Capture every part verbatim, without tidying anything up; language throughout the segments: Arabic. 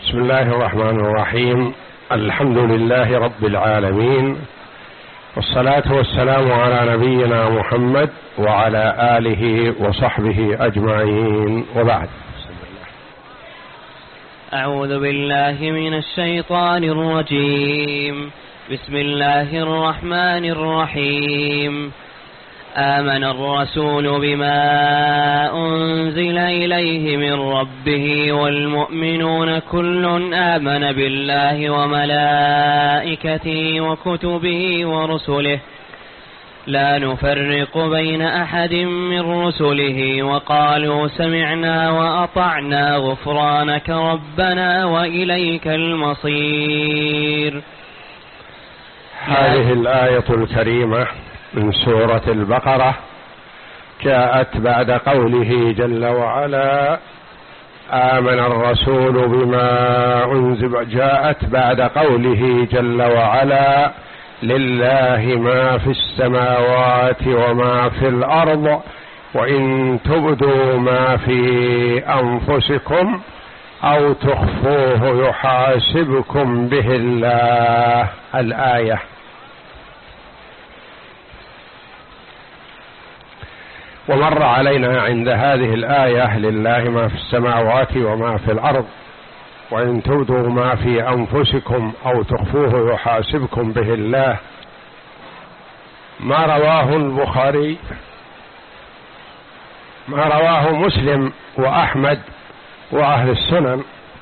بسم الله الرحمن الرحيم. الحمد لله رب العالمين، والصلاة والسلام على نبينا محمد وعلى آله وصحبه أجمعين، وبعد. أعوذ بالله من الشيطان الرجيم. بسم الله الرحمن الرحيم. آمن الرسول بما أنزل إليه من ربه والمؤمنون كل آمن بالله وملائكته وكتبه ورسله لا نفرق بين أحد من رسله وقالوا سمعنا وأطعنا غفرانك ربنا وإليك المصير. هذه الآية الكريمة من سورة البقرة جاءت بعد قوله جل وعلا آمن الرسول بما أنزل، جاءت بعد قوله جل وعلا لله ما في السماوات وما في الأرض وإن تبدوا ما في أنفسكم أو تخفوه يحاسبكم به الله. الآية. ومر علينا عند هذه الآية لله ما في السماوات وما في الأرض وإن تبدوا ما في أنفسكم أو تخفوه يحاسبكم به الله، ما رواه البخاري ما رواه مسلم وأحمد وأهل السنن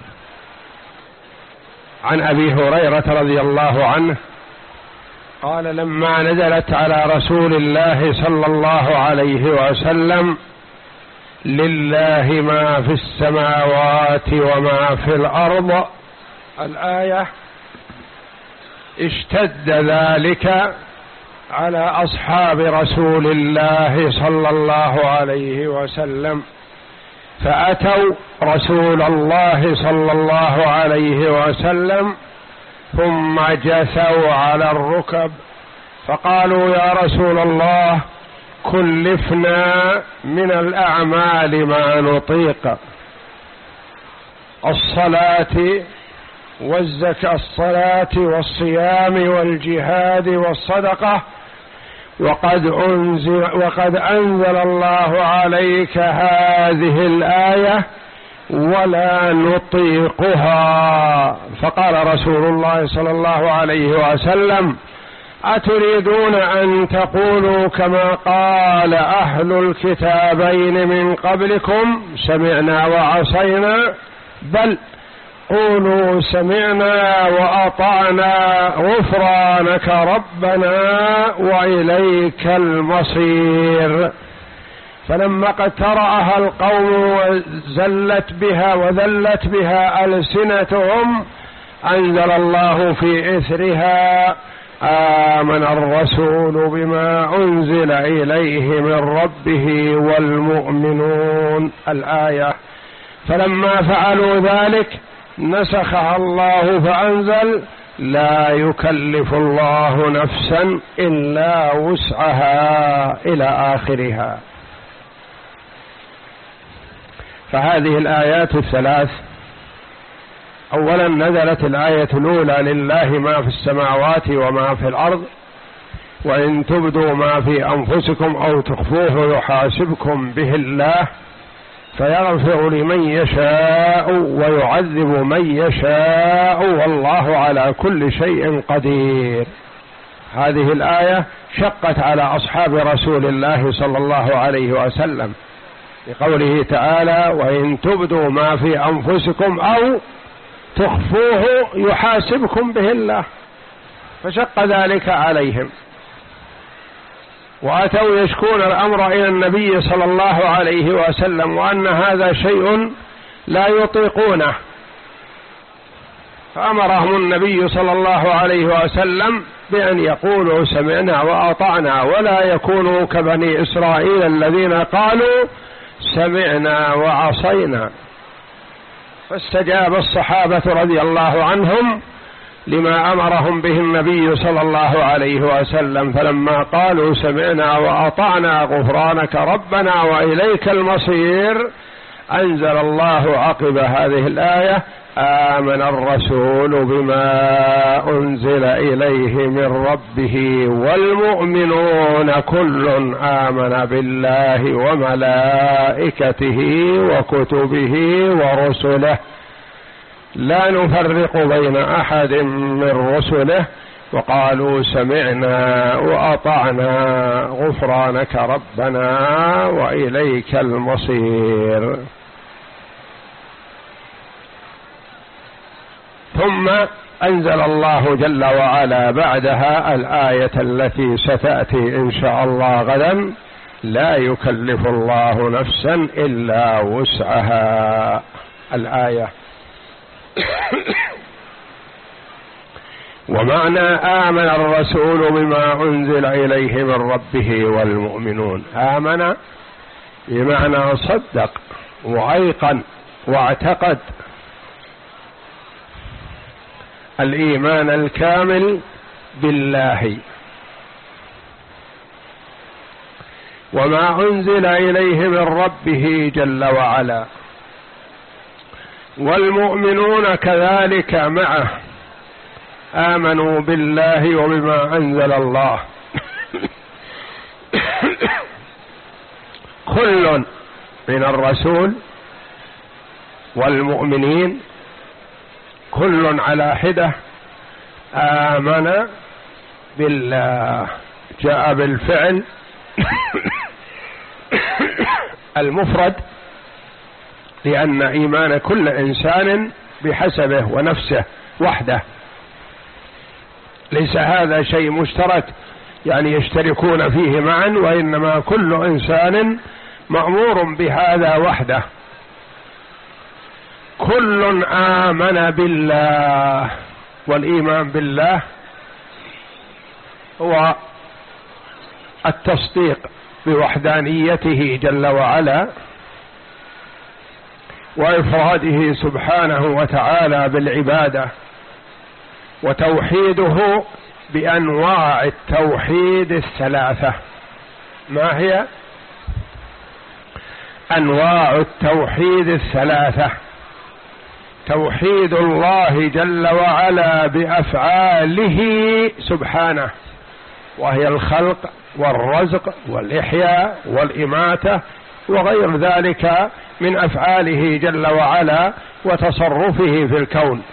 عن أبي هريرة رضي الله عنه قال لما نزلت على رسول الله صلى الله عليه وسلم لله ما في السماوات وما في الأرض الآية، اشتد ذلك على أصحاب رسول الله صلى الله عليه وسلم، فأتوا رسول الله صلى الله عليه وسلم ثم جثوا على الركب فقالوا يا رسول الله كلفنا من الأعمال ما نطيق، الصلاة والزكاة، الصلاة والصيام والجهاد والصدقة، وقد أنزل, وقد أنزل الله عليك هذه الآية ولا نطيقها. فقال رسول الله صلى الله عليه وسلم أتريدون أن تقولوا كما قال أهل الكتابين من قبلكم سمعنا وعصينا؟ بل قولوا سمعنا وأطعنا غفرانك ربنا وإليك المصير. فلما اقترأها القوم وزلت بها وذلت بها ألسنتهم أنزل الله في إثرها آمن الرسول بما أنزل إليه من ربه والمؤمنون الآية. فلما فعلوا ذلك نسخها الله فأنزل لا يكلف الله نفسا إلا وسعها إلى آخرها. فهذه الآيات الثلاث أولا نزلت الآية الأولى لله ما في السماوات وما في الأرض وإن تبدوا ما في أنفسكم أو تخفوه يحاسبكم به الله فيغفر لمن يشاء ويعذب من يشاء والله على كل شيء قدير. هذه الآية شقت على أصحاب رسول الله صلى الله عليه وسلم بقوله تعالى وإن تبدوا ما في أنفسكم أو تخفوه يحاسبكم به الله، فشق ذلك عليهم وأتوا يشكون الأمر إلى النبي صلى الله عليه وسلم وأن هذا شيء لا يطيقونه، فأمرهم النبي صلى الله عليه وسلم بأن يقولوا سمعنا وأطعنا ولا يكونوا كبني إسرائيل الذين قالوا سمعنا وعصينا. فاستجاب الصحابة رضي الله عنهم لما أمرهم به النبي صلى الله عليه وسلم، فلما قالوا سمعنا وأطعنا غفرانك ربنا وإليك المصير أنزل الله عقب هذه الآية آمن الرسول بما أنزل إليه من ربه والمؤمنون كل آمن بالله وملائكته وكتبه ورسله لا نفرق بين أحد من رسله وقالوا سمعنا وأطعنا غفرانك ربنا وإليك المصير. ثم أنزل الله جل وعلا بعدها الآية التي ستأتي إن شاء الله غدا: لا يكلف الله نفسا إلا وسعها. الآية ومعنى آمن الرسول بما أنزل إليه من ربه والمؤمنون، آمن بمعنى صدق وأيقن واعتقد الإيمان الكامل بالله وما أنزل إليه من ربه جل وعلا، والمؤمنون كذلك معه آمنوا بالله وبما أنزل الله كل من الرسول والمؤمنين كل على حدة آمن بالله، جاء بالفعل المفرد لأن إيمان كل إنسان بحسبه ونفسه وحده، ليس هذا شيء مشترك يعني يشتركون فيه معا، وإنما كل إنسان مأمور بهذا وحده. كل آمن بالله، والإيمان بالله هو التصديق بوحدانيته جل وعلا وإفراده سبحانه وتعالى بالعبادة، وتوحيده بأنواع التوحيد الثلاثة. ما هي أنواع التوحيد الثلاثة؟ توحيد الله جل وعلا بأفعاله سبحانه، وهي الخلق والرزق والإحياء والإماتة وغير ذلك من أفعاله جل وعلا وتصرفه في الكون.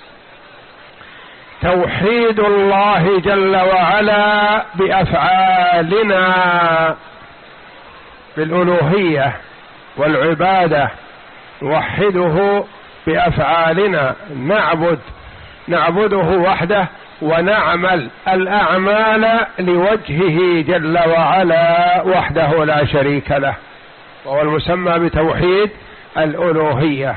توحيد الله جل وعلا بأفعالنا بالألوهية والعبادة، نوحده بأفعالنا، نعبد نعبده وحده ونعمل الأعمال لوجهه جل وعلا وحده لا شريك له، وهو المسمى بتوحيد الألوهية.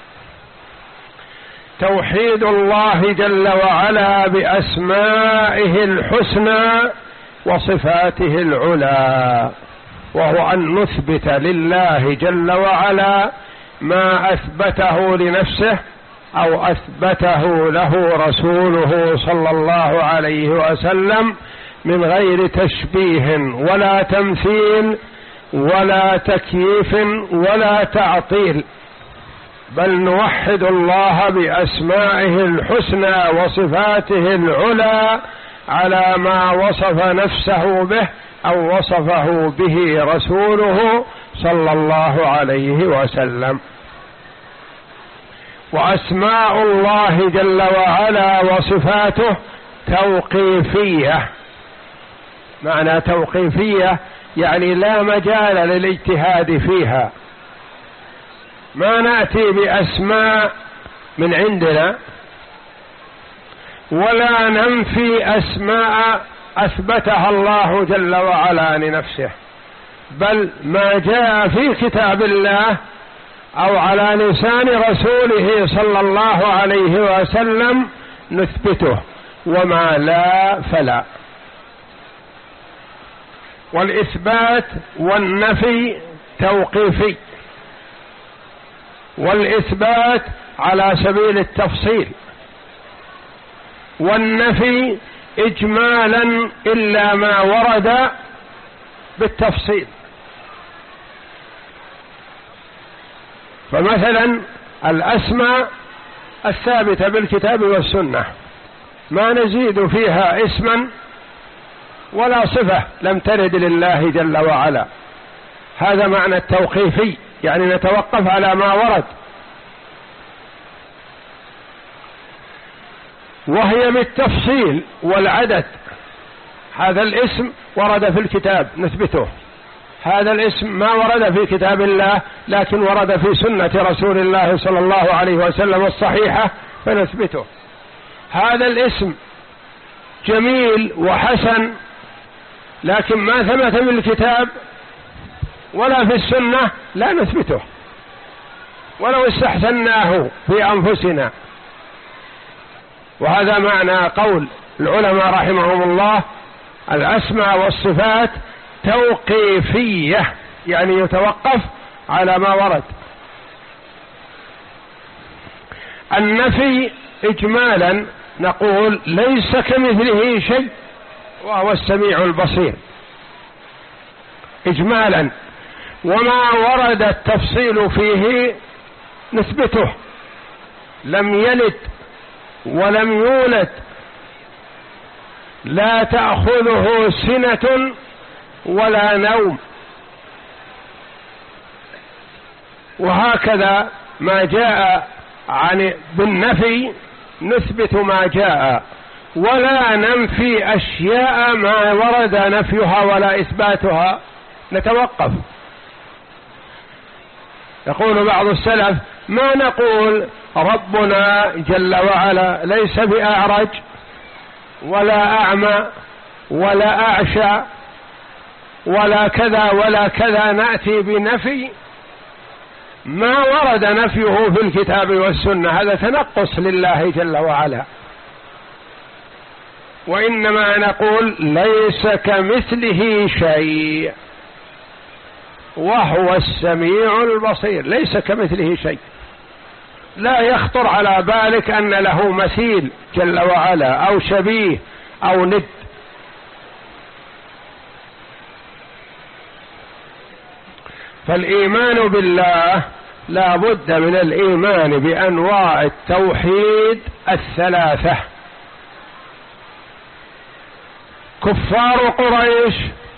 توحيد الله جل وعلا بأسمائه الحسنى وصفاته العلى، وهو أن نثبت لله جل وعلا ما أثبته لنفسه أو أثبته له رسوله صلى الله عليه وسلم من غير تشبيه ولا تمثيل ولا تكييف ولا تعطيل، بل نوحد الله بأسمائه الحسنى وصفاته العلى على ما وصف نفسه به أو وصفه به رسوله صلى الله عليه وسلم. وأسماء الله جل وعلا وصفاته توقيفية. معنى توقيفية يعني لا مجال للاجتهاد فيها، ما نأتي بأسماء من عندنا ولا ننفي أسماء أثبتها الله جل وعلا لنفسه، بل ما جاء في كتاب الله أو على لسان رسوله صلى الله عليه وسلم نثبته، وما لا فلا. والإثبات والنفي توقيفي، والإثبات على سبيل التفصيل، والنفي إجمالا إلا ما ورد بالتفصيل. فمثلا الأسماء الثابتة بالكتاب والسنة، ما نزيد فيها اسما ولا صفة لم ترد لله جل وعلا. هذا معنى التوقيفي، يعني نتوقف على ما ورد، وهي بالتفصيل والعدد. هذا الاسم ورد في الكتاب نثبته، هذا الاسم ما ورد في كتاب الله لكن ورد في سنة رسول الله صلى الله عليه وسلم الصحيحة فنثبته. هذا الاسم جميل وحسن لكن ما ثبت في الكتاب ولا في السنة لا نثبته ولو استحسناه في أنفسنا. وهذا معنى قول العلماء رحمهم الله: الأسماء والصفات توقيفية، يعني يتوقف على ما ورد. النفي إجمالا نقول: ليس كمثله شيء وهو السميع البصير، إجمالا. وما ورد التفصيل فيه نثبته: لم يلد ولم يولد، لا تأخذه سنة ولا نوم. وهكذا ما جاء عن بالنفي نثبت ما جاء، ولا ننفي أشياء ما ورد نفيها ولا إثباتها، نتوقف. يقول بعض السلف: ما نقول ربنا جل وعلا ليس بأعرج ولا أعمى ولا أعشى ولا كذا ولا كذا، نأتي بنفي ما ورد نفيه في الكتاب والسنة، هذا تنقص لله جل وعلا. وإنما نقول: ليس كمثله شيء وهو السميع البصير. ليس كمثله شيء، لا يخطر على بالك أن له مثيل جل وعلا أو شبيه أو ند. فالإيمان بالله لا بد من الإيمان بأنواع التوحيد الثلاثة. كفار قريش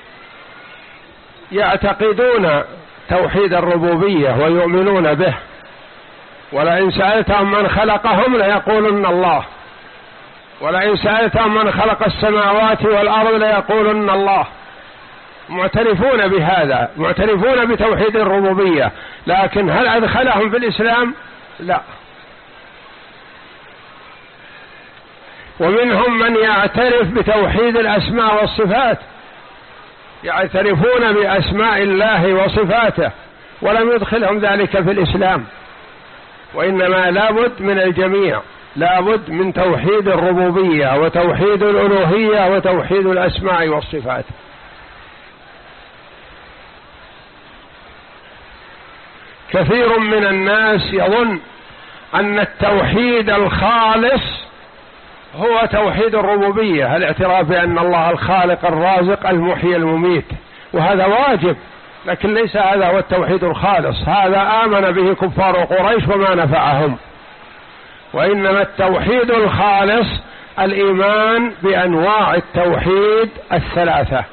يعتقدون توحيد الربوبية ويؤمنون به، ولئن سألتهم من خلقهم ليقولن الله، ولئن سألتهم من خلق السماوات والأرض ليقولن الله. معترفون بهذا، معترفون بتوحيد الربوبية، لكن هل أدخلهم في الإسلام؟ لا. ومنهم من يعترف بتوحيد الأسماء والصفات، يعترفون بأسماء الله وصفاته، ولم يدخلهم ذلك في الإسلام. وإنما لابد من الجميع، لابد من توحيد الربوبية وتوحيد الألوهية وتوحيد الأسماء والصفات. كثير من الناس يظن أن التوحيد الخالص هو توحيد الربوبية، الاعتراف بأن الله الخالق الرازق المحيي المميت، وهذا واجب، لكن ليس هذا هو التوحيد الخالص. هذا آمن به كفار قريش وما نفعهم. وإنما التوحيد الخالص الإيمان بأنواع التوحيد الثلاثة: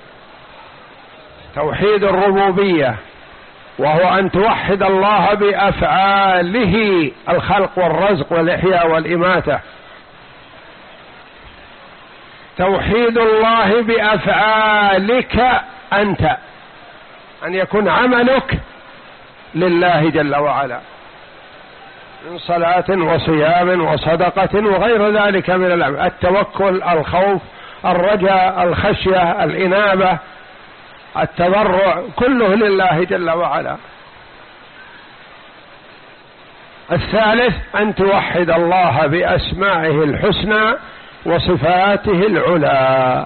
توحيد الربوبية وهو أن توحد الله بأفعاله، الخلق والرزق والإحياء والإماتة. توحيد الله بأفعالك أنت، أن يكون عملك لله جل وعلا من صلاة وصيام وصدقة وغير ذلك من الأعمال، التوكل، الخوف، الرجاء، الخشية، الإنابة، التضرع، كله لله جل وعلا. الثالث أن توحد الله بأسمائه الحسنى وصفاته العلى،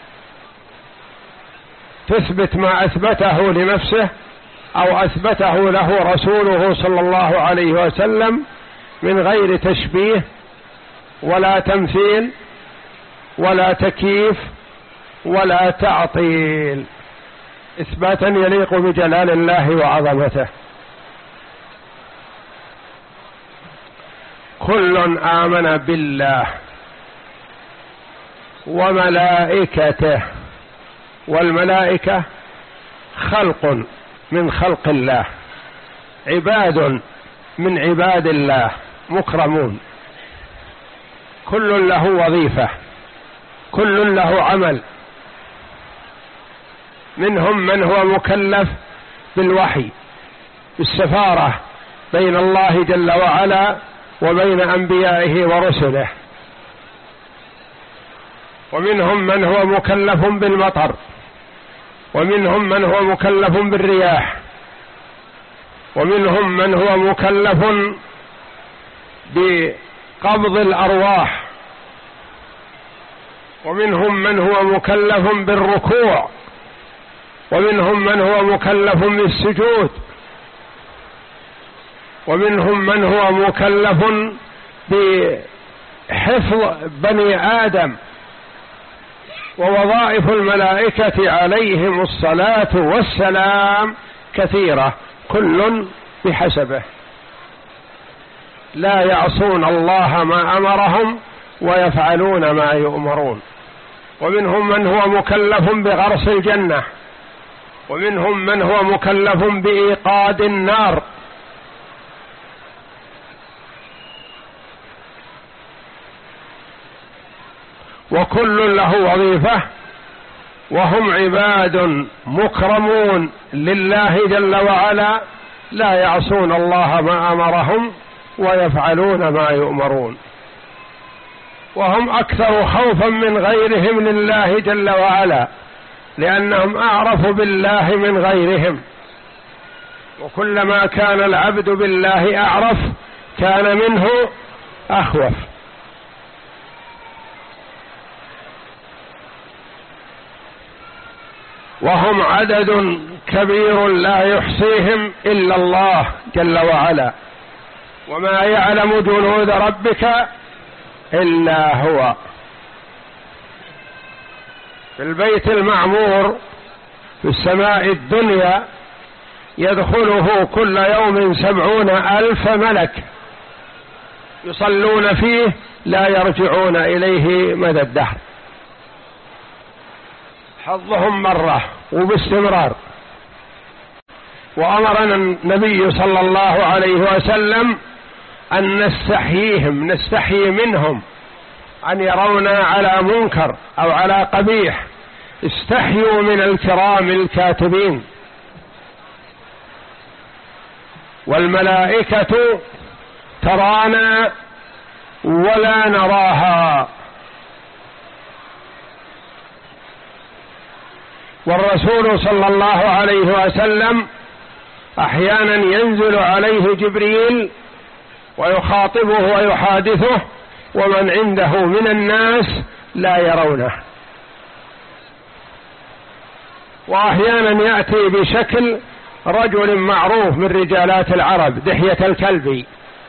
تثبت ما أثبته لنفسه أو أثبته له رسوله صلى الله عليه وسلم من غير تشبيه ولا تمثيل ولا تكييف ولا تعطيل، إثباتا يليق بجلال الله وعظمته. كل آمن بالله وملائكته، والملائكة خلق من خلق الله، عباد من عباد الله مكرمون، كل له وظيفة، كل له عمل. منهم من هو مكلف بالوحي، بالسفارة بين الله جل وعلا وبين أنبيائه ورسله، ومنهم من هو مكلف بالمطر، ومنهم من هو مكلف بالرياح، ومنهم من هو مكلف بقبض الأرواح، ومنهم من هو مكلف بالركوع، ومنهم من هو مكلف بالسجود، ومنهم من هو مكلف بحفظ بني آدم. ووظائف الملائكة عليهم الصلاة والسلام كثيرة، كل بحسبه، لا يعصون الله ما أمرهم ويفعلون ما يؤمرون. ومنهم من هو مكلف بغرس الجنة، ومنهم من هو مكلف بإيقاد النار. وكل له وظيفة، وهم عباد مكرمون لله جل وعلا، لا يعصون الله ما أمرهم ويفعلون ما يؤمرون، وهم أكثر خوفا من غيرهم لله جل وعلا، لأنهم أعرف بالله من غيرهم. وكلما كان العبد بالله أعرف كان منه أخوف. وهم عدد كبير لا يحصيهم إلا الله جل وعلا، وما يعلم جنود ربك إلا هو. في البيت المعمور في السماء الدنيا يدخله كل يوم سبعون ألف ملك يصلون فيه لا يرجعون إليه مدى الدهر، حظهم مرة وباستمرار. وأمرنا النبي صلى الله عليه وسلم أن نستحييهم، نستحيي منهم أن يرونا على منكر أو على قبيح، استحيوا من الكرام الكاتبين. والملائكة ترانا ولا نراها، والرسول صلى الله عليه وسلم أحيانا ينزل عليه جبريل ويخاطبه ويحادثه، ومن عنده من الناس لا يرونه. وأحيانا يأتي بشكل رجل معروف من رجالات العرب دحية الكلبي،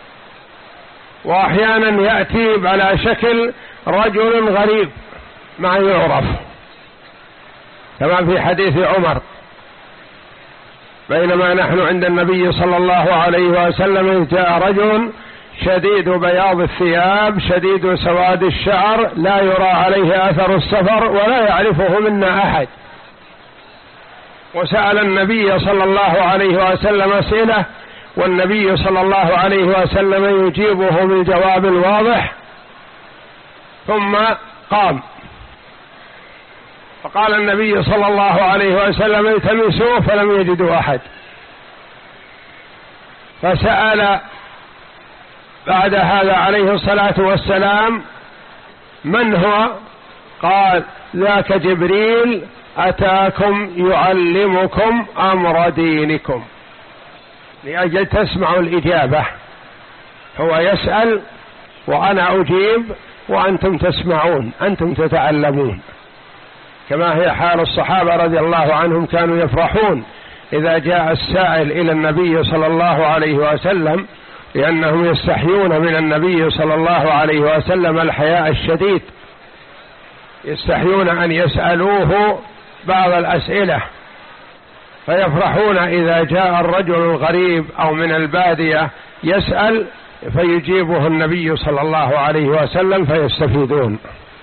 وأحيانا يأتي على شكل رجل غريب ما يعرف، كما في حديث عمر: بينما نحن عند النبي صلى الله عليه وسلم جاء رجل شديد بياض الثياب شديد سواد الشعر لا يرى عليه أثر السفر ولا يعرفه منا أحد، وسأل النبي صلى الله عليه وسلم أسئلة، والنبي صلى الله عليه وسلم يجيبه بالجواب الواضح، ثم قام. فقال النبي صلى الله عليه وسلم: التمسوه، فلم يجدوا أحد. فسأل بعد هذا عليه الصلاة والسلام: من هو؟ قال: ذاك جبريل أتاكم يعلمكم أمر دينكم، لأجل تسمعوا الإجابة. هو يسأل وأنا أجيب وأنتم تسمعون، أنتم تتعلمون، كما هي حال الصحابة رضي الله عنهم، كانوا يفرحون إذا جاء السائل إلى النبي صلى الله عليه وسلم، لأنهم يستحيون من النبي صلى الله عليه وسلم الحياء الشديد، يستحيون أن يسألوه بعض الأسئلة، فيفرحون إذا جاء الرجل الغريب أو من البادية يسأل فيجيبه النبي صلى الله عليه وسلم فيستفيدون.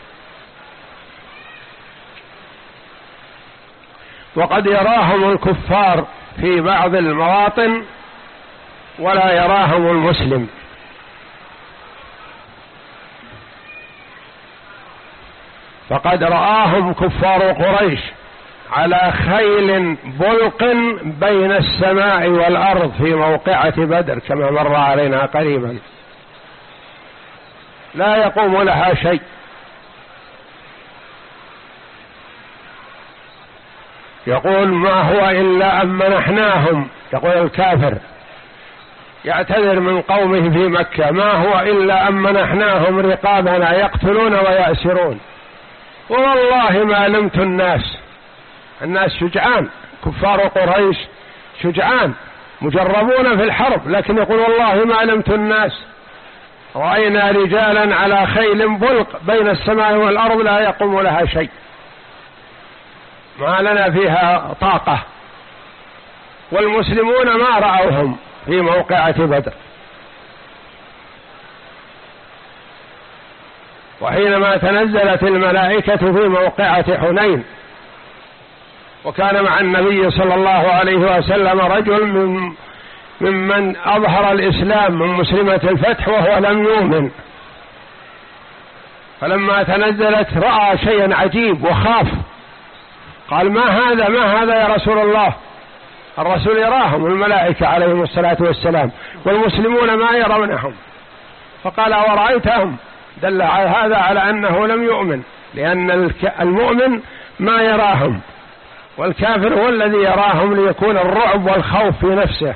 وقد يراهم الكفار في بعض المواطن ولا يراهم المسلم، فقد رآهم كفار قريش على خيل بلق بين السماء والأرض في موقعة بدر كما مر علينا قريبا، لا يقوم لها شيء. يقول ما هو إلا أن منحناهم، يقول الكافر يعتذر من قومه في مكة، ما هو إلا أن منحناهم رقابنا يقتلون ويأسرون، والله ما لمت الناس. الناس شجعان، كفار قريش شجعان مجربون في الحرب، لكن يقول والله ما لمت الناس، رأينا رجالا على خيل بلق بين السماء والأرض لا يقوم لها شيء، ما لنا فيها طاقة. والمسلمون ما رأوهم في موقعة بدر. وحينما تنزلت الملائكة في موقعة حنين وكان مع النبي صلى الله عليه وسلم رجل من ممن أظهر الإسلام من مسلمة الفتح وهو لم يؤمن، فلما تنزلت رأى شيئا عجيب وخاف، قال ما هذا ما هذا يا رسول الله؟ الرسول يراهم الملائكة عليهم الصلاة والسلام والمسلمون ما يرونهم، فقال ورأيتهم؟ دل على هذا على أنه لم يؤمن، لأن المؤمن ما يراهم، والكافر هو الذي يراهم ليكون الرعب والخوف في نفسه.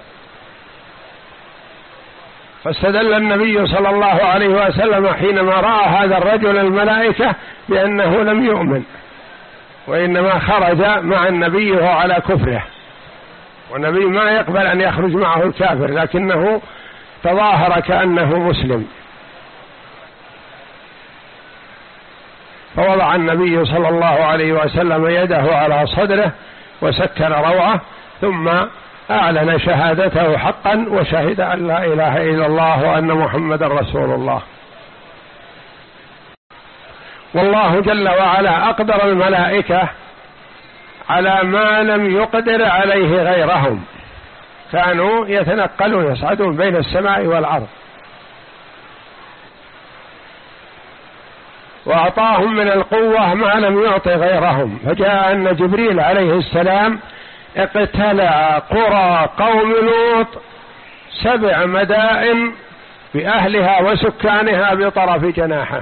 فاستدل النبي صلى الله عليه وسلم حينما رأى هذا الرجل الملائكة بأنه لم يؤمن، وإنما خرج مع النبي وهو على كفره، والنبي ما يقبل أن يخرج معه الكافر، لكنه تظاهر كأنه مسلم. فوضع النبي صلى الله عليه وسلم يده على صدره وسكن روعه، ثم أعلن شهادته حقا وشهد أن لا إله إلا الله وأن محمدا رسول الله. والله جل وعلا أقدر الملائكة على ما لم يقدر عليه غيرهم، كانوا يتنقلون يصعدون بين السماء والأرض، وأعطاهم من القوة ما لم يعطي غيرهم. فجاء أن جبريل عليه السلام اقتلع قرى قوم لوط سبع مدائن بأهلها وسكانها بطرف جناحه،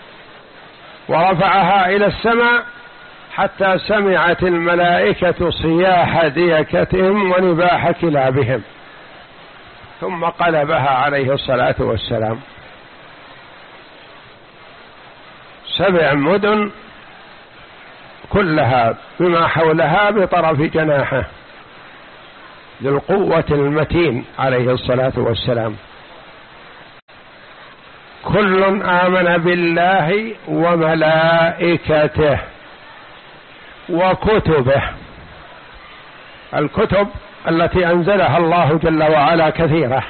ورفعها إلى السماء حتى سمعت الملائكة صياح ديكتهم ونباح كلابهم، ثم قلبها عليه الصلاة والسلام. سبع مدن كلها بما حولها بطرف جناحه ذو القوة المتين عليه الصلاة والسلام. كل آمن بالله وملائكته وكتبه. الكتب التي أنزلها الله جل وعلا كثيرة،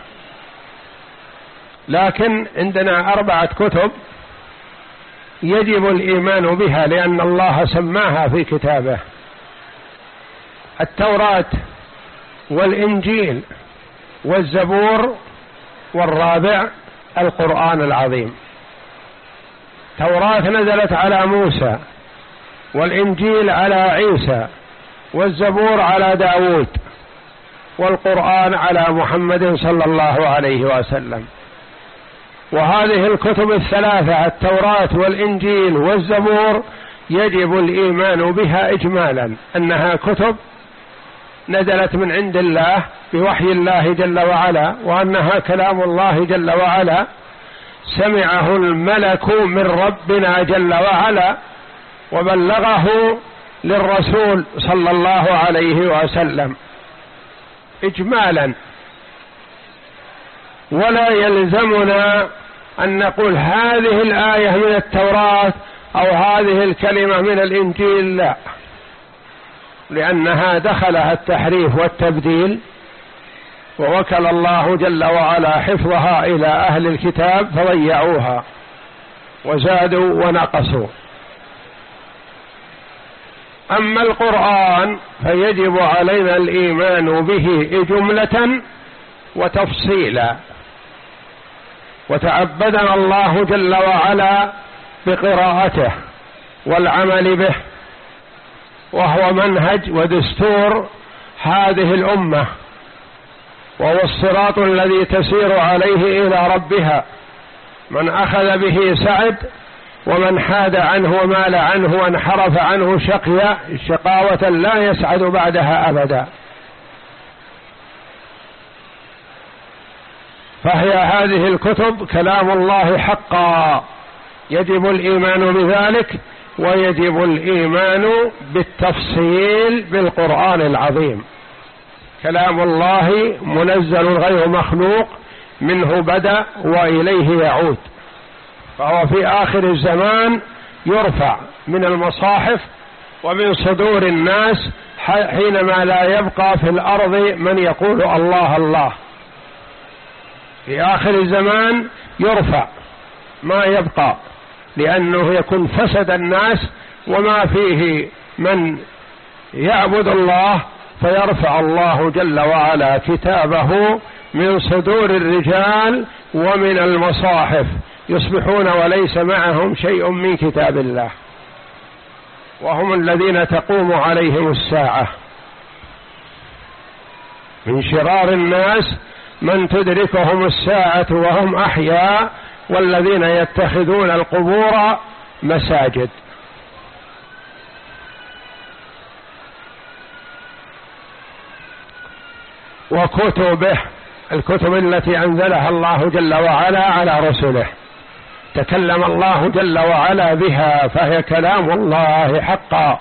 لكن عندنا أربعة كتب يجب الإيمان بها لأن الله سماها في كتابه: التوراة والإنجيل والزبور، والرابع القرآن العظيم. التوراة نزلت على موسى، والإنجيل على عيسى، والزبور على داود، والقرآن على محمد صلى الله عليه وسلم. وهذه الكتب الثلاثة التوراة والإنجيل والزبور يجب الإيمان بها إجمالا، أنها كتب نزلت من عند الله بوحي الله جل وعلا، وأنها كلام الله جل وعلا سمعه الملك من ربنا جل وعلا وبلغه للرسول صلى الله عليه وسلم إجمالا. ولا يلزمنا أن نقول هذه الآية من التوراة أو هذه الكلمة من الإنجيل، لا، لأنها دخلها التحريف والتبديل ووكل الله جل وعلا حفظها إلى أهل الكتاب فضيعوها وزادوا ونقصوا. أما القرآن فيجب علينا الإيمان به جملة وتفصيلا، وتعبدنا الله جل وعلا بقراءته والعمل به، وهو منهج ودستور هذه الأمة، وهو الصراط الذي تسير عليه إلى ربها، من أخذ به سعد ومن حاد عنه ومال عنه وانحرف عنه شقيا شقاوة لا يسعد بعدها أبدا. فهي هذه الكتب كلام الله حقا، يجب الإيمان بذلك، ويجب الإيمان بالتفصيل بالقرآن العظيم. كلام الله منزل غير مخلوق، منه بدأ وإليه يعود، فهو في آخر الزمان يرفع من المصاحف ومن صدور الناس حينما لا يبقى في الأرض من يقول الله الله. في آخر الزمان يرفع ما يبقى، لأنه يكون فسد الناس وما فيه من يعبد الله، فيرفع الله جل وعلا كتابه من صدور الرجال ومن المصاحف، يصبحون وليس معهم شيء من كتاب الله، وهم الذين تقوم عليهم الساعة. من شرار الناس من تدركهم الساعة وهم أحياء، والذين يتخذون القبور مساجد. وكتبه، الكتب التي أنزلها الله جل وعلا على رسله، تكلم الله جل وعلا بها، فهي كلام الله حقا.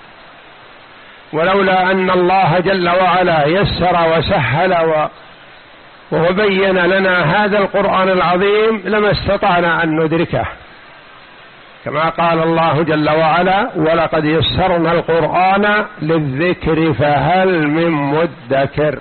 ولولا أن الله جل وعلا يسر وسهل وبين لنا هذا القرآن العظيم لما استطعنا أن ندركه، كما قال الله جل وعلا: ولقد يسرنا القرآن للذكر فهل من مدكر.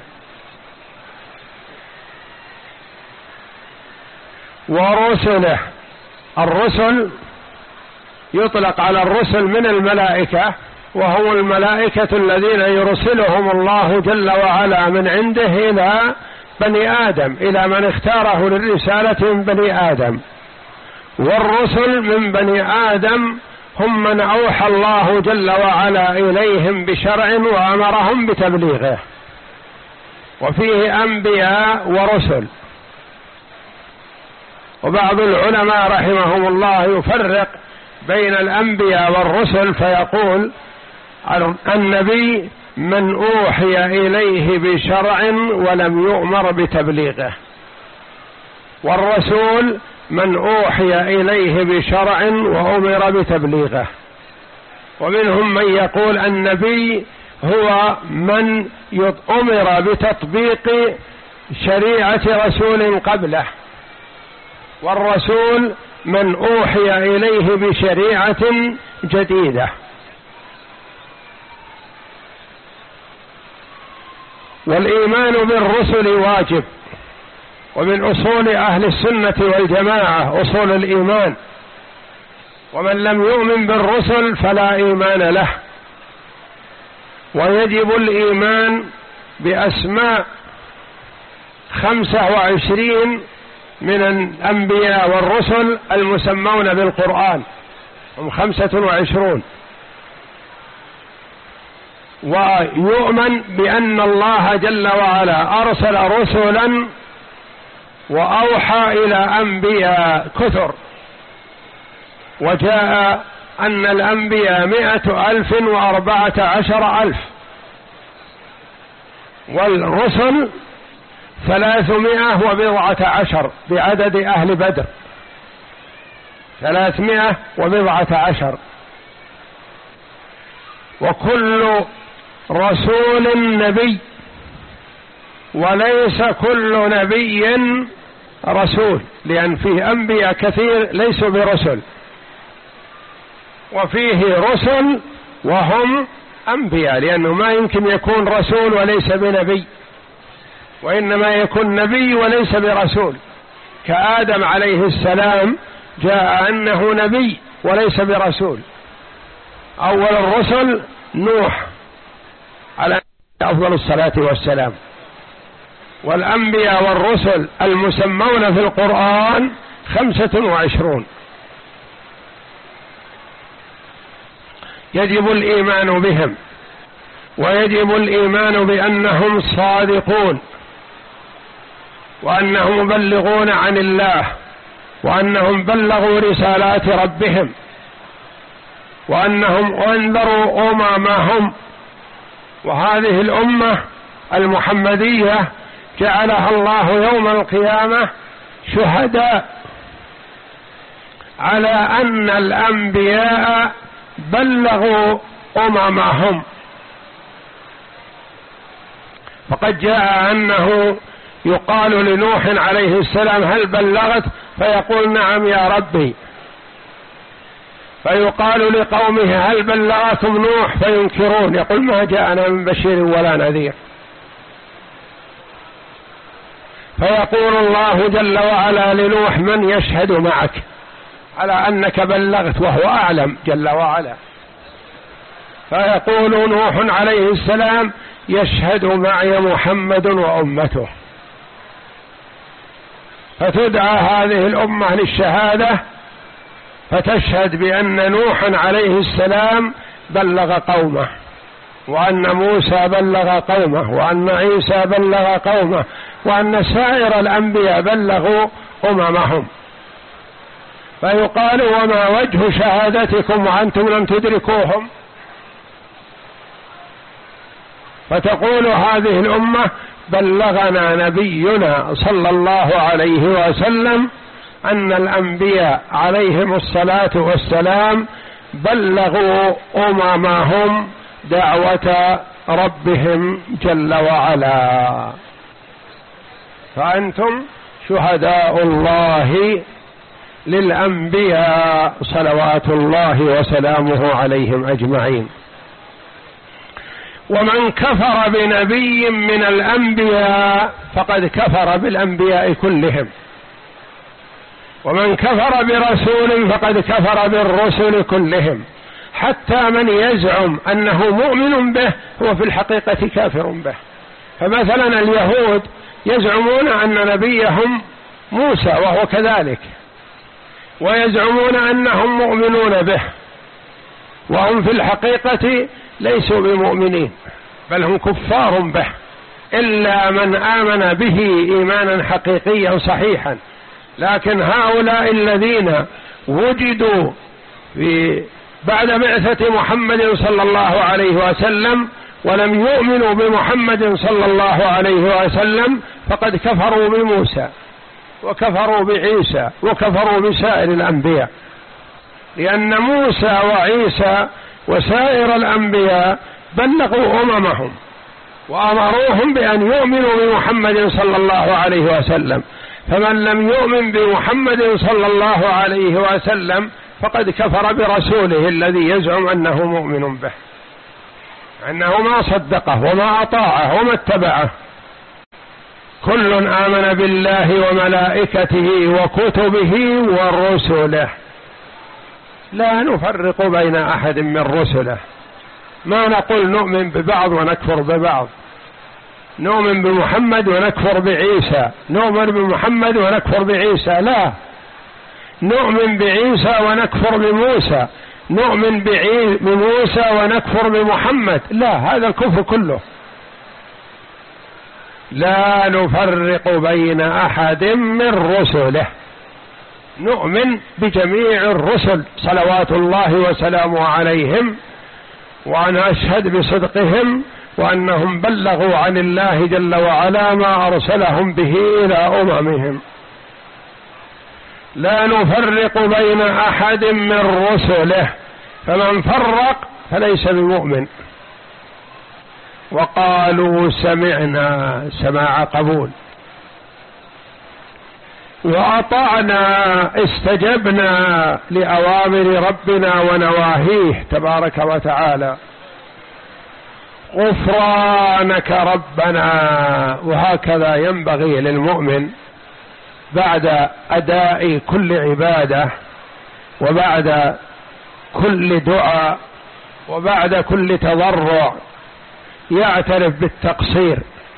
ورسله، الرسل يطلق على الرسل من الملائكة، وهم الملائكة الذين يرسلهم الله جل وعلا من عنده إلى بني آدم، إلى من اختاره للرسالة من بني آدم. والرسل من بني آدم هم من أوحى الله جل وعلا إليهم بشرع وأمرهم بتبليغه، وفيه أنبياء ورسل. وبعض العلماء رحمهم الله يفرق بين الأنبياء والرسل، فيقول: النبي من أوحي إليه بشرع ولم يؤمر بتبليغه، والرسول من أوحي إليه بشرع وأمر بتبليغه. ومنهم من يقول النبي هو من أمر بتطبيق شريعة رسول قبله، والرسول من أوحي إليه بشريعة جديدة. والإيمان بالرسل واجب، ومن أصول أهل السنة والجماعة أصول الإيمان، ومن لم يؤمن بالرسل فلا إيمان له. ويجب الإيمان بأسماء خمسة وعشرين من الأنبياء والرسل المسمون بالقرآن، هم خمسة وعشرون. ويؤمن بأن الله جل وعلا أرسل رسلا وأوحى إلى أنبياء كثر، وجاء أن الأنبياء مئة ألف وأربعة عشر ألف، والرسل ثلاثمائة وبضعة عشر بعدد أهل بدر، ثلاثمائة وبضعة عشر. وكل رسول نبي، وليس كل نبي رسول، لأن فيه أنبياء كثير ليسوا برسل، وفيه رسل وهم أنبياء، لأنه ما يمكن يكون رسول وليس بنبي. وإنما يكون نبي وليس برسول، كآدم عليه السلام جاء أنه نبي وليس برسول. أول الرسل نوح على أفضل الصلاة والسلام، والأنبياء والرسل المسمون في القرآن خمسة وعشرون، يجب الإيمان بهم، ويجب الإيمان بأنهم صادقون، وأنهم مبلغون عن الله، وأنهم بلغوا رسالات ربهم، وأنهم أنذروا أممهم. وهذه الأمة المحمدية جعلها الله يوم القيامة شهداء على أن الأنبياء بلغوا أممهم. فقد جاء أنه يقال لنوح عليه السلام هل بلغت؟ فيقول نعم يا ربي. فيقال لقومه هل بلغتم نوح؟ فينكرون، يقول ما جاءنا من بشير ولا نذير. فيقول الله جل وعلا لنوح من يشهد معك على أنك بلغت، وهو أعلم جل وعلا. فيقول نوح عليه السلام يشهد معي محمد وأمته. فتدعى هذه الأمة للشهادة، فتشهد بأن نوح عليه السلام بلغ قومه، وأن موسى بلغ قومه، وأن عيسى بلغ قومه، وأن سائر الأنبياء بلغوا أممهم. فيقال وما وجه شهادتكم وأنتم لم تدركوهم؟ فتقول هذه الأمة بلغنا نبينا صلى الله عليه وسلم أن الأنبياء عليهم الصلاة والسلام بلغوا أممهم دعوة ربهم جل وعلا. فأنتم شهداء الله للأنبياء صلوات الله وسلامه عليهم أجمعين. ومن كفر بنبي من الأنبياء فقد كفر بالأنبياء كلهم، ومن كفر برسول فقد كفر بالرسل كلهم، حتى من يزعم أنه مؤمن به هو في الحقيقة كافر به. فمثلا اليهود يزعمون أن نبيهم موسى وهو كذلك، ويزعمون أنهم مؤمنون به، وهم في الحقيقة ليسوا بمؤمنين بل هم كفار به، إلا من آمن به إيمانا حقيقيا صحيحا. لكن هؤلاء الذين وجدوا في بعد بعثة محمد صلى الله عليه وسلم ولم يؤمنوا بمحمد صلى الله عليه وسلم فقد كفروا بموسى وكفروا بعيسى وكفروا بسائر الأنبياء، لأن موسى وعيسى وسائر الأنبياء بلغوا أممهم وأمروهم بأن يؤمنوا بمحمد صلى الله عليه وسلم. فمن لم يؤمن بمحمد صلى الله عليه وسلم فقد كفر برسوله الذي يزعم أنه مؤمن به، أنه ما صدقه وما أطاعه وما اتبعه. كل آمن بالله وملائكته وكتبه ورسله لا نفرق بين أحد من رسله. ما نقول نؤمن ببعض ونكفر ببعض، نؤمن بمحمد ونكفر بعيسى، نؤمن بمحمد ونكفر بعيسى، لا، نؤمن بعيسى ونكفر بموسى، نؤمن بموسى ونكفر بمحمد، لا، هذا الكفر كله. لا نفرق بين أحد من رسله، نؤمن بجميع الرسل صلوات الله وسلامه عليهم، ونشهد بصدقهم وأنهم بلغوا عن الله جل وعلا ما أرسلهم به إلى أممهم. لا نفرق بين أحد من رسله، فمن فرق فليس بمؤمن. وقالوا سمعنا سماع قبول، وأطعنا استجبنا لأوامر ربنا ونواهيه تبارك وتعالى. غفرانك ربنا. وهكذا ينبغي للمؤمن بعد أداء كل عبادة وبعد كل دعاء وبعد كل تضرع يعترف بالتقصير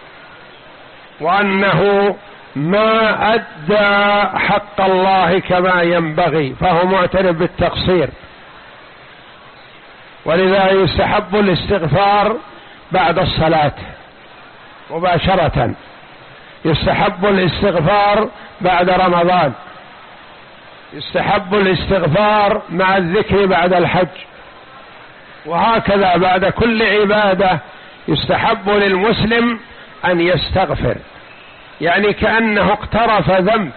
وأنه ما أدى حق الله كما ينبغي، فهو معترف بالتقصير. ولذا يستحب الاستغفار بعد الصلاة مباشرة، يستحب الاستغفار بعد رمضان، يستحب الاستغفار مع الذكر بعد الحج، وهكذا بعد كل عبادة يستحب للمسلم أن يستغفر، يعني كأنه اقترف ذنب،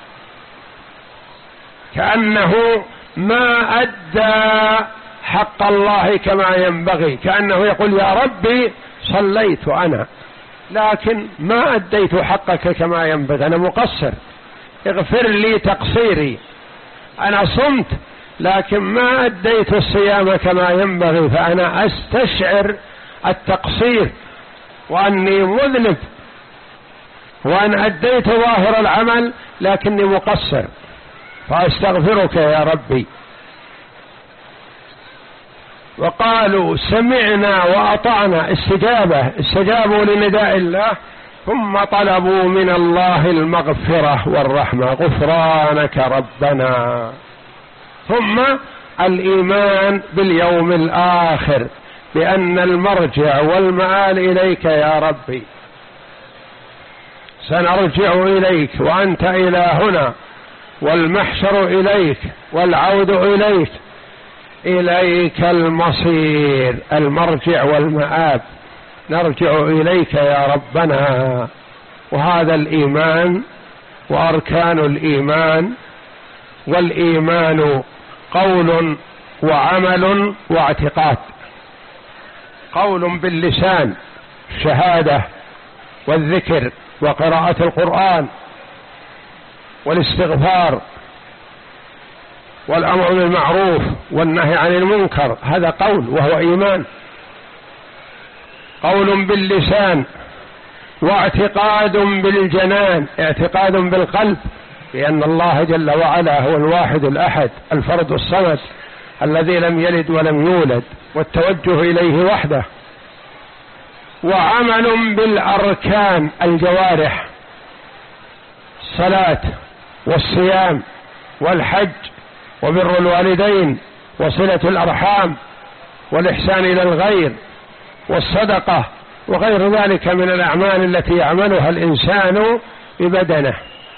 كأنه ما أدى حق الله كما ينبغي، كأنه يقول يا ربي صليت أنا لكن ما أديت حقك كما ينبغي، أنا مقصر، اغفر لي تقصيري، أنا صمت لكن ما أديت الصيام كما ينبغي، فأنا أستشعر التقصير وأني مذنب وأن أديت ظاهر العمل لكني مقصر، فأستغفرك يا ربي. وقالوا سمعنا وأطعنا، استجابة، استجابوا لنداء الله، ثم طلبوا من الله المغفرة والرحمة، غفرانك ربنا، ثم الإيمان باليوم الآخر، بأن المرجع والمآل إليك يا ربي، سنرجع إليك وأنت إلهنا، والمحشر إليك والعود إليك، إليك المصير، المرجع والمآب، نرجع إليك يا ربنا. وهذا الإيمان وأركان الإيمان، والإيمان قول وعمل واعتقاد. قول باللسان شهادة والذكر وقراءة القرآن والاستغفار والأمر بالمعروف والنهي عن المنكر، هذا قول وهو إيمان. قول باللسان واعتقاد بالجنان، اعتقاد بالقلب بأن الله جل وعلا هو الواحد الأحد الفرد الصمد الذي لم يلد ولم يولد، والتوجه إليه وحده. وعمل بالأركان الجوارح، الصلاة والصيام والحج وبر الوالدين وصلة الأرحام والإحسان إلى الغير والصدقة وغير ذلك من الأعمال التي يعملها الإنسان ببدنه.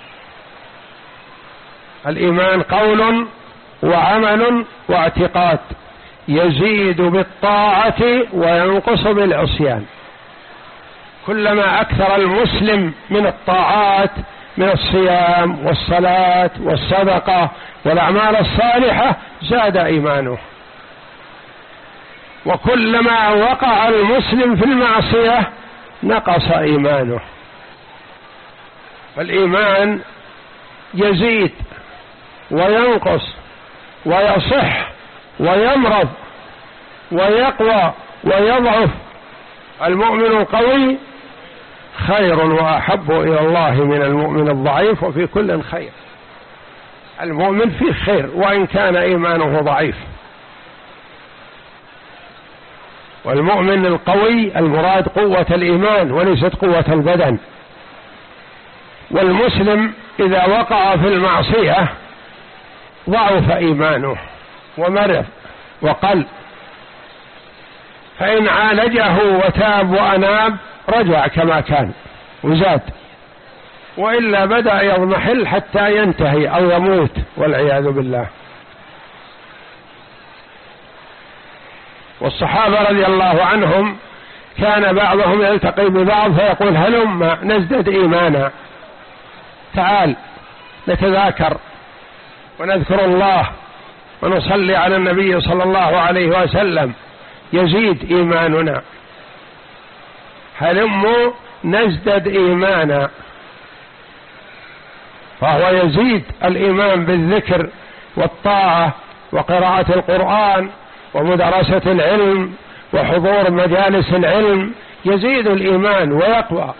الإيمان قول وعمل واعتقاد، يزيد بالطاعة وينقص بالعصيان. كلما أكثر المسلم من الطاعات من الصيام والصلاة والصدقة والأعمال الصالحة زاد إيمانه، وكلما وقع المسلم في المعصية نقص إيمانه. فالإيمان يزيد وينقص ويصح ويمرض ويقوى ويضعف. المؤمن القوي خير وأحب إلى الله من المؤمن الضعيف، وفي كل خير. المؤمن فيه خير وإن كان إيمانه ضعيف. والمؤمن القوي المراد قوة الإيمان وليست قوة البدن. والمسلم إذا وقع في المعصية ضعف إيمانه ومرض وقل، فإن عالجه وتاب وأناب رجع كما كان وزاد، وإلا بدأ يضمحل حتى ينتهي أو يموت والعياذ بالله. والصحابة رضي الله عنهم كان بعضهم يلتقي ببعض فيقول هلم نزدد إيمانا، تعال نتذاكر ونذكر الله ونصلي على النبي صلى الله عليه وسلم يزيد إيماننا، هلموا نزدد إيمانا. فهو يزيد الإيمان بالذكر والطاعة وقراءة القرآن ومدرسة العلم وحضور مجالس العلم يزيد الإيمان ويقوى.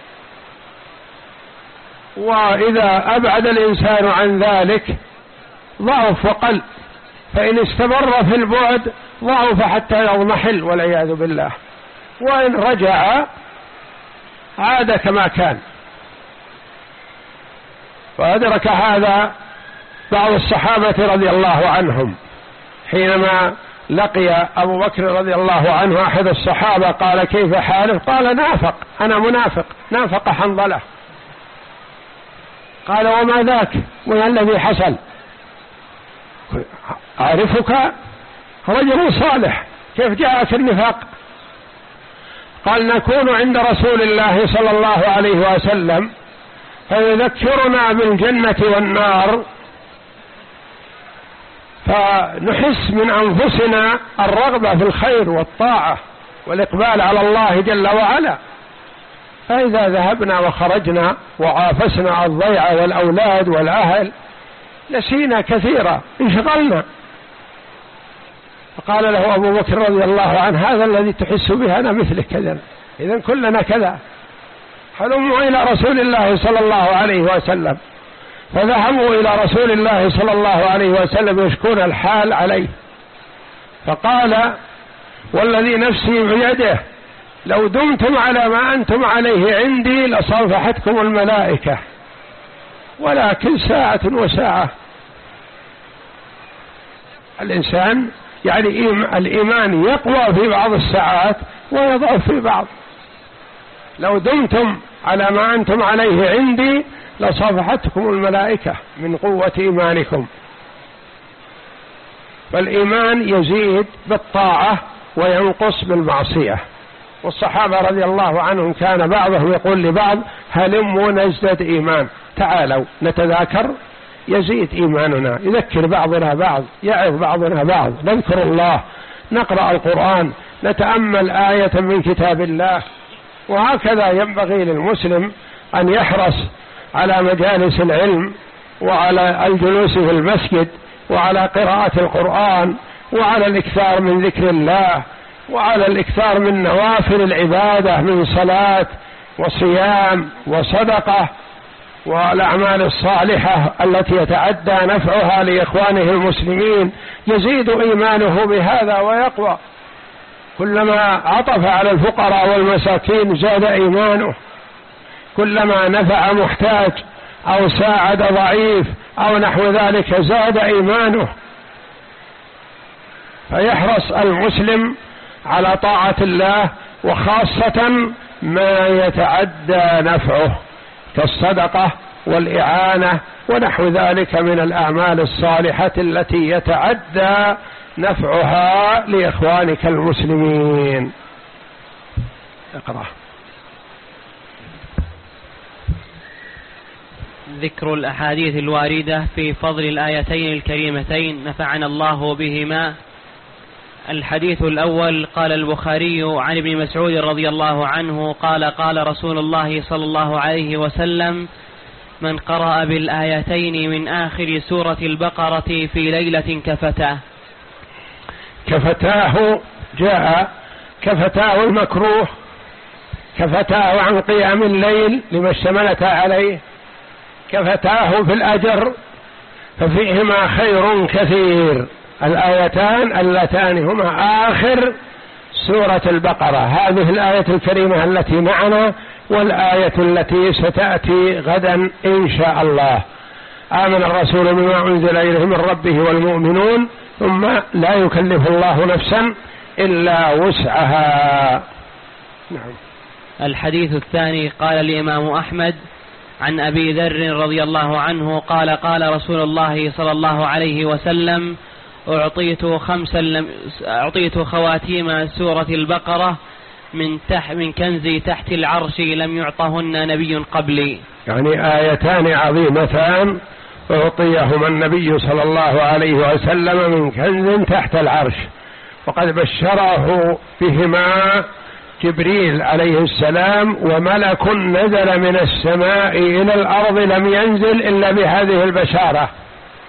وإذا أبعد الإنسان عن ذلك ضعف وقل، فإن استمر في البعد ضعف حتى يضمحل والعياذ بالله، وإن رجع عاد كما كان. وأدرك هذا بعض الصحابة رضي الله عنهم حينما لقي أبو بكر رضي الله عنه أحد الصحابة قال: كيف حالك؟ قال: نافق، أنا منافق، نافق حنظلة. قال: وما ذاك؟ وما الذي حصل؟ أعرفك رجل صالح، كيف جاءك النفاق؟ قال: نكون عند رسول الله صلى الله عليه وسلم فيذكرنا بالجنة والنار، فنحس من أنفسنا الرغبة في الخير والطاعة والإقبال على الله جل وعلا، فإذا ذهبنا وخرجنا وعافسنا الضيعة والأولاد والأهل نسينا كثيرا، انشغلنا. فقال له أبو بكر رضي الله عنه: هذا الذي تحس به أنا مثلك كذا، إذن كلنا كذا، هلموا إلى رسول الله صلى الله عليه وسلم. فذهبوا إلى رسول الله صلى الله عليه وسلم يشكون الحال عليه، فقال: والذي نفسي بيده لو دمتم على ما أنتم عليه عندي لصافحتكم الملائكة، ولكن ساعة وساعة. الإنسان يعني الإيمان يقوى في بعض الساعات ويضعف في بعض. لو دمتم على ما أنتم عليه عندي لصافحتكم الملائكة من قوة إيمانكم. فالإيمان يزيد بالطاعة وينقص بالمعصية. والصحابة رضي الله عنهم كان بعضهم يقول لبعض: هلموا نزدد إيمان، تعالوا نتذاكر يزيد إيماننا، يذكر بعضنا بعض، يعظ بعضنا بعض، نذكر الله، نقرأ القرآن، نتأمل آية من كتاب الله. وهكذا ينبغي للمسلم أن يحرص على مجالس العلم وعلى الجلوس في المسجد وعلى قراءة القرآن وعلى الإكثار من ذكر الله وعلى الإكثار من نوافل العبادة من صلاة وصيام وصدقة والأعمال الصالحة التي يتعدى نفعها لإخوانه المسلمين. يزيد إيمانه بهذا ويقوى. كلما عطف على الفقراء والمساكين زاد إيمانه، كلما نفع محتاج أو ساعد ضعيف أو نحو ذلك زاد إيمانه. فيحرص المسلم على طاعة الله، وخاصة ما يتعدى نفعه كالصدقة والإعانة ونحو ذلك من الأعمال الصالحة التي يتعدى نفعها لإخوانك المسلمين. اقرأ. ذكر الأحاديث الواردة في فضل الآيتين الكريمتين نفعنا الله بهما. الحديث الأول: قال البخاري عن ابن مسعود رضي الله عنه قال: قال رسول الله صلى الله عليه وسلم: من قرأ بالآيتين من آخر سورة البقرة في ليلة كفتاه. كفتاه جاء كفتاه المكروه، كفتاه عن قيام الليل لما اشتملت عليه، كفتاه في الأجر، ففيهما خير كثير. الآيتان اللتان هما آخر سورة البقرة، هذه الآية الكريمة التي معنا والآية التي ستأتي غدا إن شاء الله: آمن الرسول بما أنزل إليه من ربه والمؤمنون ثم لا يكلف الله نفسا إلا وسعها. نعم. الحديث الثاني: قال الإمام أحمد عن أبي ذر رضي الله عنه قال: قال رسول الله صلى الله عليه وسلم: أعطيت خمسا لم أعطيت خواتيم سورة البقرة من تحت من كنزي تحت العرش لم يعطهن نبي قبلي. يعني آيتان عظيمتان أعطيهما النبي صلى الله عليه وسلم من كنز تحت العرش، وقد بشره بهما جبريل عليه السلام، وملك نزل من السماء إلى الأرض لم ينزل إلا بهذه البشارة.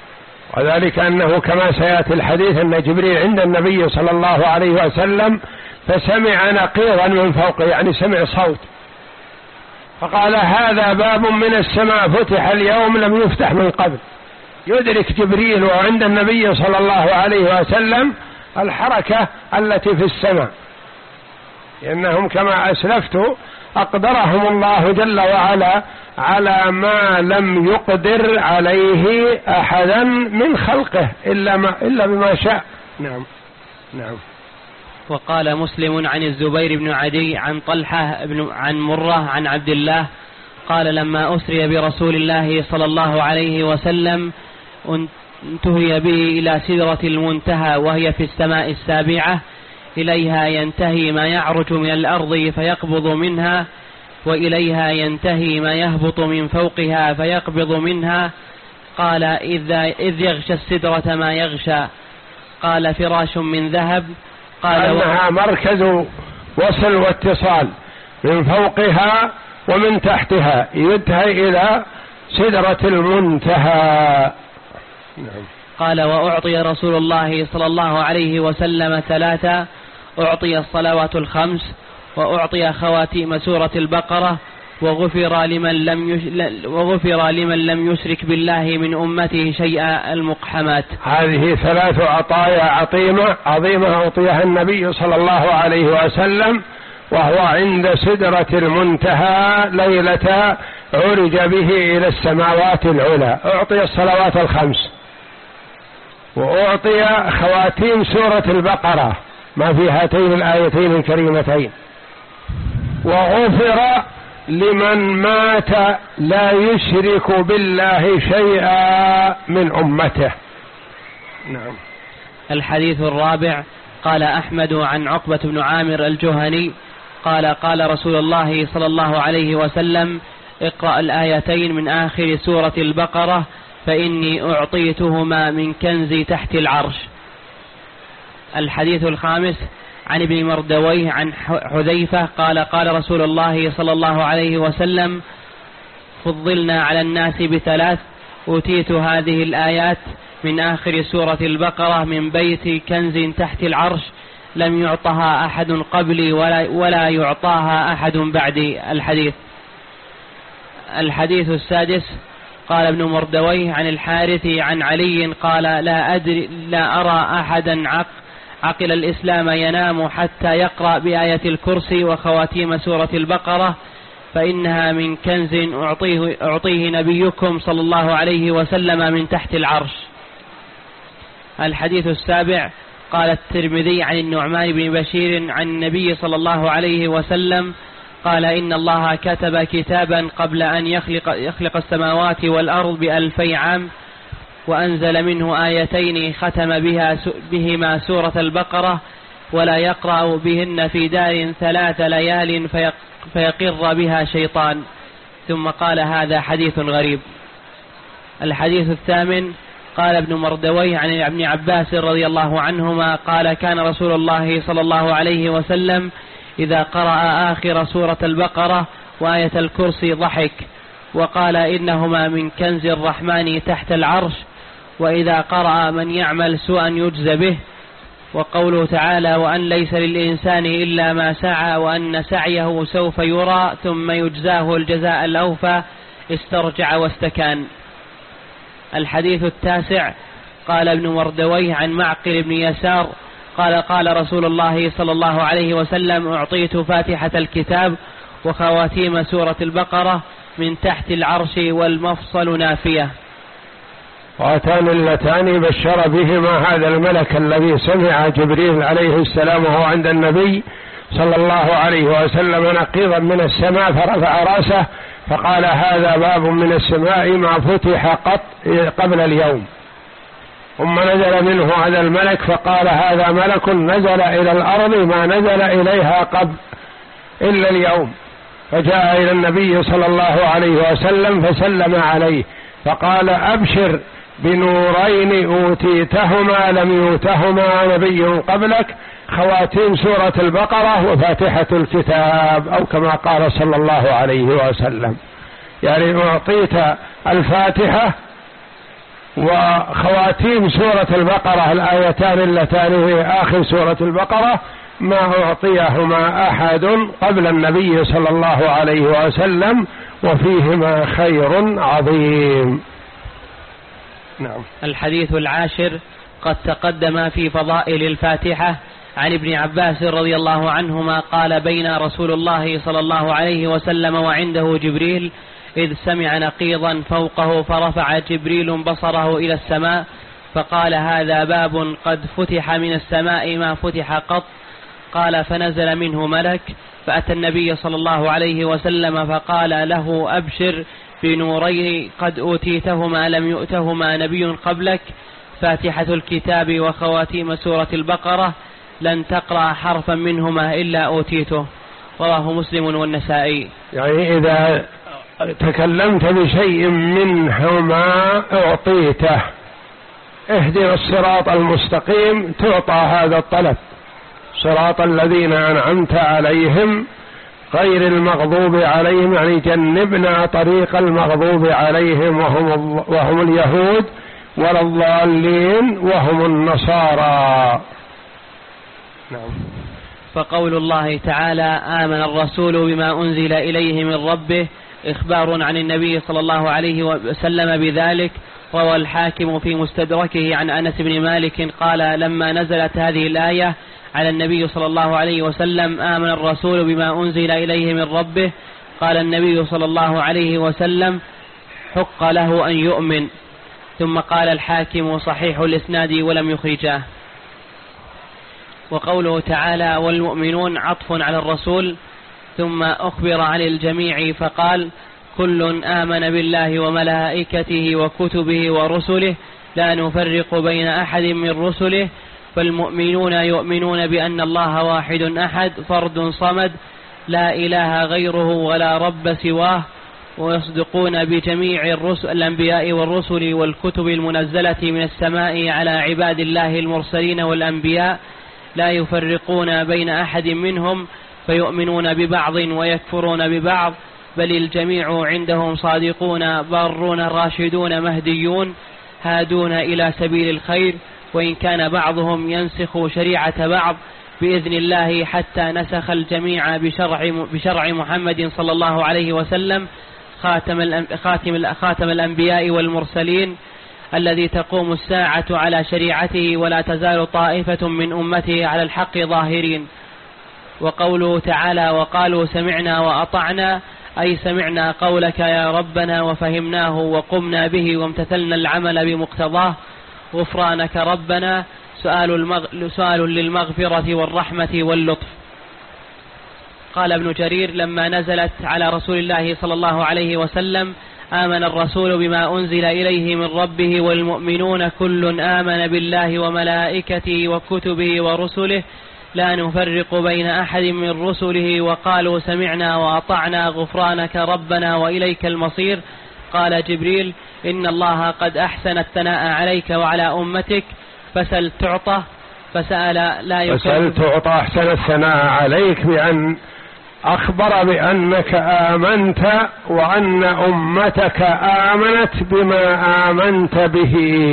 وذلك أنه كما سيأتي الحديث أن جبريل عند النبي صلى الله عليه وسلم فسمع نقيضا من فوقه، يعني سمع صوت، فقال هذا باب من السماء فتح اليوم لم يفتح من قبل. يدرك جبريل وعند النبي صلى الله عليه وسلم الحركة التي في السماء، لأنهم كما أسلفت أقدرهم الله جل وعلا على ما لم يقدر عليه أحدا من خلقه إلا, ما إلا بما شاء. نعم نعم. وقال مسلم عن الزبير بن عدي عن طلحة بن عن مرة عن عبد الله قال لما أسري برسول الله صلى الله عليه وسلم انتهي به إلى سدرة المنتهى وهي في السماء السابعة، إليها ينتهي ما يعرج من الأرض فيقبض منها، وإليها ينتهي ما يهبط من فوقها فيقبض منها. قال إذ يغشى السدرة ما يغشى، قال فراش من ذهب، قال أنها مركز وصل واتصال من فوقها ومن تحتها، ينتهي إلى سدرة المنتهى. نعم. قال وأعطي رسول الله صلى الله عليه وسلم ثلاثة، أعطي الصلوات الخمس، وأعطي خواتيم سورة البقرة، وغفر لمن لم يش... وغفر لمن لم يشرك بالله من أمته شيئا المقحمات. هذه ثلاث عطايا عظيمة عظيمة أعطيها النبي صلى الله عليه وسلم وهو عند سدرة المنتهى ليلة عرج به إلى السماوات العلى. أعطي الصلوات الخمس، وأعطي خواتيم سورة البقرة ما في هاتين الآيتين الكريمتين، وغفر لمن مات لا يشرك بالله شيئا من أمته. نعم. الحديث الرابع قال أحمد عن عقبة بن عامر الجهني قال قال رسول الله صلى الله عليه وسلم اقرأ الآيتين من آخر سورة البقرة فإني أعطيتهما من كنزي تحت العرش. الحديث الخامس عن ابن مردويه عن حذيفة قال قال رسول الله صلى الله عليه وسلم فضلنا على الناس بثلاث، أوتيت هذه الآيات من آخر سورة البقرة من بيت كنز تحت العرش لم يعطها أحد قبلي ولا, ولا يعطاها أحد بعدي. الحديث. الحديث السادس قال ابن مردويه عن الحارث عن علي قال لا أدري لا أرى أحدا عق عقل الإسلام ينام حتى يقرأ بآية الكرسي وخواتيم سورة البقرة فإنها من كنز أعطيه, أعطيه نبيكم صلى الله عليه وسلم من تحت العرش. الحديث السابع قال الترمذي عن النعمان بن بشير عن النبي صلى الله عليه وسلم قال إن الله كتب كتابا قبل أن يخلق, يخلق السماوات والأرض بألفي عام، وأنزل منه آيتين ختم بها بهما سورة البقرة ولا يقرأ بهن في دار ثلاث ليال فيقر بها شيطان. ثم قال هذا حديث غريب. الحديث الثامن قال ابن مردويه عن ابن عباس رضي الله عنهما قال كان رسول الله صلى الله عليه وسلم إذا قرأ آخر سورة البقرة وآية الكرسي ضحك وقال إنهما من كنز الرحمن تحت العرش، وإذا قرأ من يعمل سوءا يجزى به، وقوله تعالى وأن ليس للإنسان إلا ما سعى وأن سعيه سوف يرى ثم يجزاه الجزاء الأوفى استرجع واستكان. الحديث التاسع قال ابن مردويه عن معقل بن يسار قال قال رسول الله صلى الله عليه وسلم أعطيت فاتحة الكتاب وخواتيم سورة البقرة من تحت العرش والمفصل نافية. وأتان اللتان بشر بهما هذا الملك الذي سمع جبريل عليه السلام وهو عند النبي صلى الله عليه وسلم نقيضا من السماء فرفع رأسه فقال هذا باب من السماء ما فتح قط قبل اليوم. ثم نزل منه هذا الملك فقال هذا ملك نزل إلى الأرض ما نزل إليها قبل إلا اليوم، فجاء إلى النبي صلى الله عليه وسلم فسلم عليه فقال أبشر بنورين أوتيتهما لم يؤتهما نبي قبلك، خواتيم سورة البقرة وفاتحة الكتاب، أو كما قال صلى الله عليه وسلم، يعني أعطيت الفاتحة وخواتيم سورة البقرة الآيتان اللتان في آخر سورة البقرة ما أعطيهما أحد قبل النبي صلى الله عليه وسلم، وفيهما خير عظيم. نعم. الحديث العاشر قد تقدم في فضائل الفاتحة عن ابن عباس رضي الله عنهما قال: بين رسول الله صلى الله عليه وسلم وعنده جبريل إذ سمع نقيضا فوقه، فرفع جبريل بصره إلى السماء فقال: هذا باب قد فتح من السماء ما فتح قط. قال: فنزل منه ملك فأتى النبي صلى الله عليه وسلم فقال له: أبشر بنورين قد أوتيتهما لم يؤتهما نبي قبلك، فاتحة الكتاب وخواتيم سورة البقرة، لن تقرأ حرفا منهما إلا أوتيته. رواه مسلم والنسائي. يعني إذا تكلمت بشيء منهما أعطيته. اهدنا الصراط المستقيم تعطى هذا الطلب، صراط الذين أنعمت عليهم غير المغضوب عليهم، يعني جنبنا طريق المغضوب عليهم وهم, وهم اليهود، ولا الضالين وهم النصارى. نعم. فقول الله تعالى: آمن الرسول بما أنزل إليه من ربه، إخبار عن النبي صلى الله عليه وسلم بذلك. روى الحاكم في مستدركه عن أنس بن مالك قال: لما نزلت هذه الآية على النبي صلى الله عليه وسلم: آمن الرسول بما أنزل إليه من ربه، قال النبي صلى الله عليه وسلم: حق له أن يؤمن. ثم قال الحاكم: صحيح الإسناد ولم يخرجاه. وقوله تعالى: والمؤمنون عطف على الرسول، ثم أخبر عن الجميع فقال: كل آمن بالله وملائكته وكتبه ورسله لا نفرق بين أحد من رسله، فالمؤمنون يؤمنون بأن الله واحد أحد فرد صمد لا إله غيره ولا رب سواه، ويصدقون بجميع الرسل الأنبياء والرسل والكتب المنزلة من السماء على عباد الله المرسلين والأنبياء، لا يفرقون بين أحد منهم فيؤمنون ببعض ويكفرون ببعض، بل الجميع عندهم صادقون بارون راشدون مهديون هادون إلى سبيل الخير، وإن كان بعضهم ينسخ شريعة بعض بإذن الله، حتى نسخ الجميع بشرع, بشرع محمد صلى الله عليه وسلم خاتم, خاتم, خاتم الأنبياء والمرسلين، الذي تقوم الساعة على شريعته، ولا تزال طائفة من أمته على الحق ظاهرين. وقوله تعالى: وقالوا سمعنا وأطعنا، أي سمعنا قولك يا ربنا وفهمناه وقمنا به وامتثلنا العمل بمقتضاه، غفرانك ربنا، سؤال, المغ... سؤال للمغفرة والرحمة واللطف. قال ابن جرير: لما نزلت على رسول الله صلى الله عليه وسلم: آمن الرسول بما أنزل إليه من ربه والمؤمنون كل آمن بالله وملائكته وكتبه ورسله لا نفرق بين أحد من رسله، وقالوا سمعنا وأطعنا غفرانك ربنا وإليك المصير. قال جبريل: إن الله قد أحسن الثناء عليك وعلى أمتك، فسل تعطى. فسأل لا يكفر. فسل تعطى أحسن الثناء عليك بأن أخبر بأنك آمنت وأن أمتك آمنت بما آمنت به،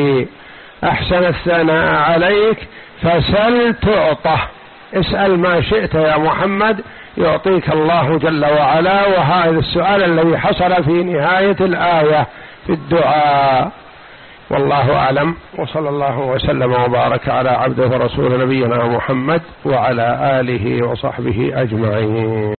أحسن الثناء عليك، فسل تعطى، اسأل ما شئت يا محمد يعطيك الله جل وعلا. وهذا السؤال الذي حصل في نهاية الآية في الدعاء. والله أعلم، وصلى الله وسلم وبارك على عبده ورسول نبينا محمد وعلى آله وصحبه أجمعين.